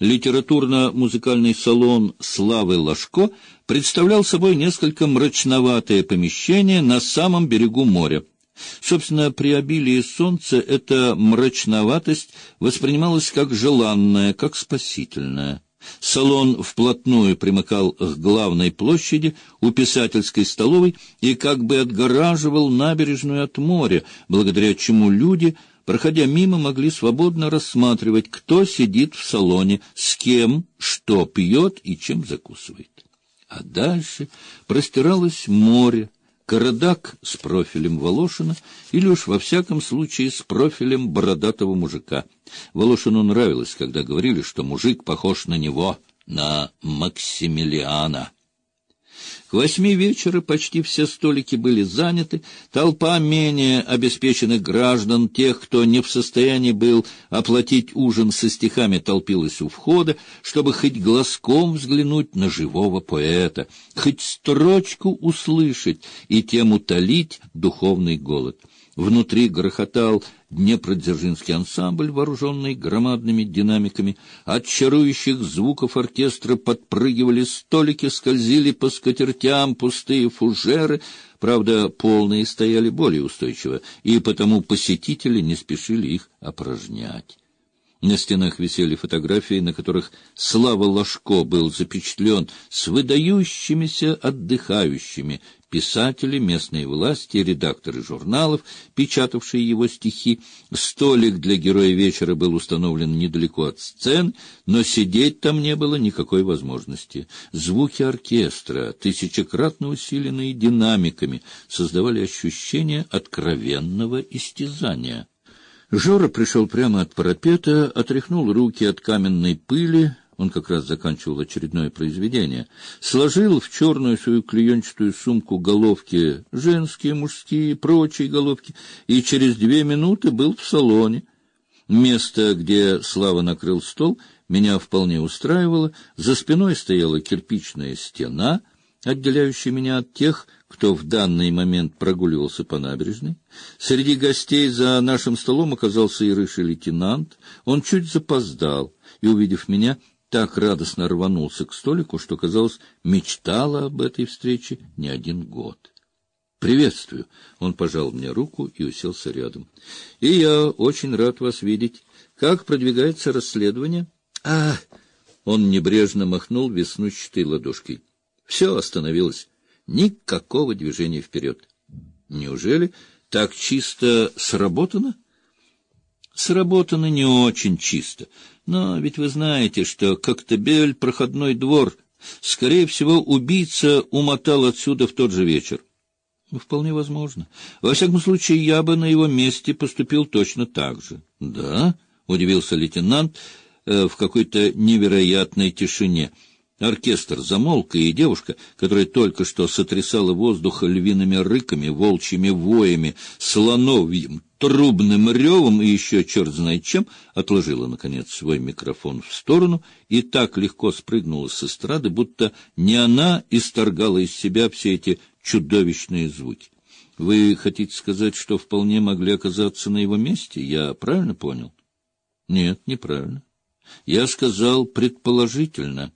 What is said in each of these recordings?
Литературно-музыкальный салон «Славы Ложко» представлял собой несколько мрачноватое помещение на самом берегу моря. Собственно, при обилии солнца эта мрачноватость воспринималась как желанная, как спасительная. Салон вплотную примыкал к главной площади у писательской столовой и как бы отгораживал набережную от моря, благодаря чему люди, проходя мимо, могли свободно рассматривать, кто сидит в салоне, с кем, что пьет и чем закусывает. А дальше простиралось море, Карадак с профилем Волошина, или уж во всяком случае с профилем бородатого мужика. Волошину нравилось, когда говорили, что мужик похож на него, на Максимилиана. К 8 вечера почти все столики были заняты, толпа менее обеспеченных граждан, тех, кто не в состоянии был оплатить ужин со стихами, толпилась у входа, чтобы хоть глазком взглянуть на живого поэта, хоть строчку услышать и тем утолить духовный голод. Внутри грохотал Днепродзержинский ансамбль, вооруженный громадными динамиками. От чарующих звуков оркестра подпрыгивали столики, скользили по скатертям пустые фужеры. Правда, полные стояли более устойчиво, и потому посетители не спешили их опорожнять. На стенах висели фотографии, на которых Слава Ложко был запечатлен с выдающимися отдыхающими, писатели, местные власти, редакторы журналов, печатавшие его стихи. Столик для героя вечера был установлен недалеко от сцены, но сидеть там не было никакой возможности. Звуки оркестра, тысячекратно усиленные динамиками, создавали ощущение откровенного истязания. Жора пришел прямо от парапета, отряхнул руки от каменной пыли, он как раз заканчивал очередное произведение, сложил в черную свою клеенчатую сумку головки женские, мужские, прочие головки, и через 2 минуты был в салоне. Место, где Слава накрыл стол, меня вполне устраивало. За спиной стояла кирпичная стена, отделяющая меня от тех, кто в данный момент прогуливался по набережной. Среди гостей за нашим столом оказался и рыжий лейтенант. Он чуть запоздал и, увидев меня, так радостно рванулся к столику, что, казалось, мечтала об этой встрече не 1 год. «Приветствую!» — он пожал мне руку и уселся рядом. «И я очень рад вас видеть. Как продвигается расследование?» Он небрежно махнул веснущатой ладошкой. «Все остановилось. Никакого движения вперед». «Неужели так чисто сработано?» «Сработано не очень чисто. Но ведь вы знаете, что Коктебель — проходной двор. Скорее всего, убийца умотал отсюда в тот же вечер». «Вполне возможно. Во всяком случае, я бы на его месте поступил точно так же». «Да?» — удивился лейтенант в какой-то невероятной тишине. Оркестр замолк, и девушка, которая только что сотрясала воздух львиными рыками, волчьими воями, слоновьим трубным ревом и еще черт знает чем, отложила, наконец, свой микрофон в сторону и так легко спрыгнула с эстрады, будто не она исторгала из себя все эти чудовищные звуки. «Вы хотите сказать, что вполне могли оказаться на его месте? Я правильно понял?» «Нет, неправильно. Я сказал предположительно.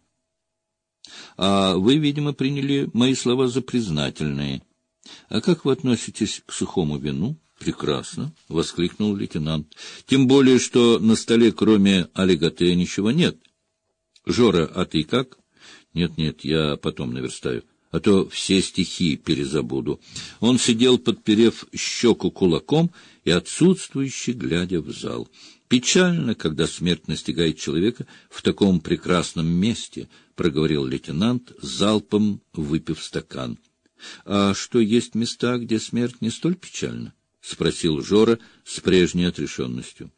А вы, видимо, приняли мои слова за признательные. А как вы относитесь к сухому вину?» «Прекрасно!» — воскликнул лейтенант. «Тем более, что на столе кроме алигате ничего нет. Жора, а ты как?» «Нет, я потом наверстаю, а то все стихи перезабуду». Он сидел, подперев щеку кулаком и отсутствующе глядя в зал. «Печально, когда смерть настигает человека в таком прекрасном месте», — проговорил лейтенант, залпом выпив стакан. «А что, есть места, где смерть не столь печальна?» — спросил Жора с прежней отрешенностью.